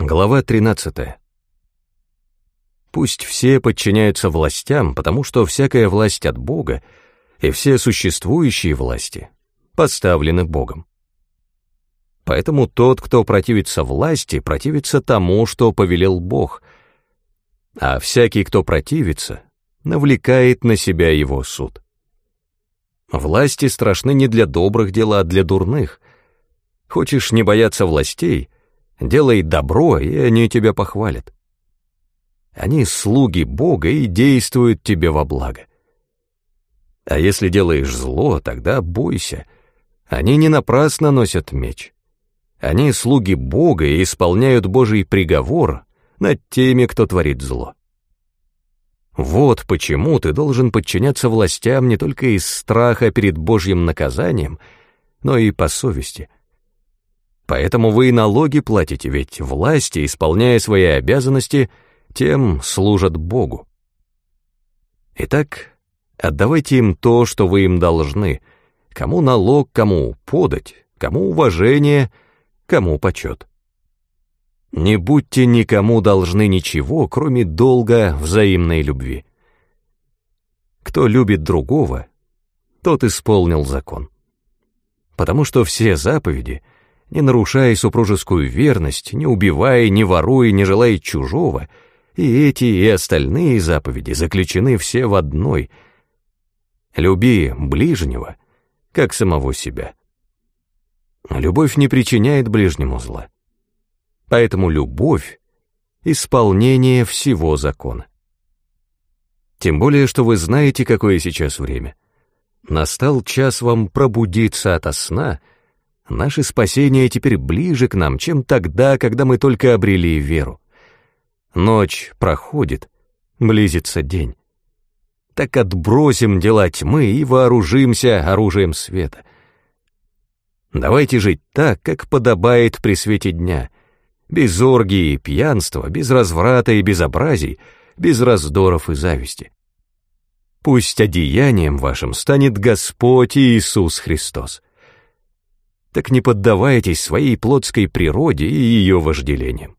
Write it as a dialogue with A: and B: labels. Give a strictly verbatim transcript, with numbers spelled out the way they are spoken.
A: Глава тринадцатая. Пусть все подчиняются властям, потому что всякая власть от Бога, и все существующие власти поставлены Богом. Поэтому тот, кто противится власти, противится тому, что повелел Бог, а всякий, кто противится, навлекает на себя его суд. Власти страшны не для добрых дел, а для дурных. Хочешь не бояться властей, делай добро, и они тебя похвалят. Они слуги Бога и действуют тебе во благо. А если делаешь зло, тогда бойся. Они не напрасно носят меч. Они слуги Бога и исполняют Божий приговор над теми, кто творит зло. Вот почему ты должен подчиняться властям не только из страха перед Божьим наказанием, но и по совести. Поэтому вы и налоги платите, ведь власти, исполняя свои обязанности, тем служат Богу. Итак, отдавайте им то, что вы им должны, кому налог, кому подать, кому уважение, кому почет. Не будьте никому должны ничего, кроме долга взаимной любви. Кто любит другого, тот исполнил закон. Потому что все заповеди, не нарушая супружескую верность, не убивая, не воруя, не желая чужого, и эти, и остальные заповеди заключены все в одной: люби ближнего, как самого себя. Любовь не причиняет ближнему зла. Поэтому любовь — исполнение всего закона. Тем более, что вы знаете, какое сейчас время. Настал час вам пробудиться ото сна. Наше спасение теперь ближе к нам, чем тогда, когда мы только обрели веру. Ночь проходит, близится день. Так отбросим дела тьмы и вооружимся оружием света. Давайте жить так, как подобает при свете дня, без оргии и пьянства, без разврата и безобразий, без раздоров и зависти. Пусть одеянием вашим станет Господь Иисус Христос. Так не поддавайтесь своей плотской природе и ее вожделениям.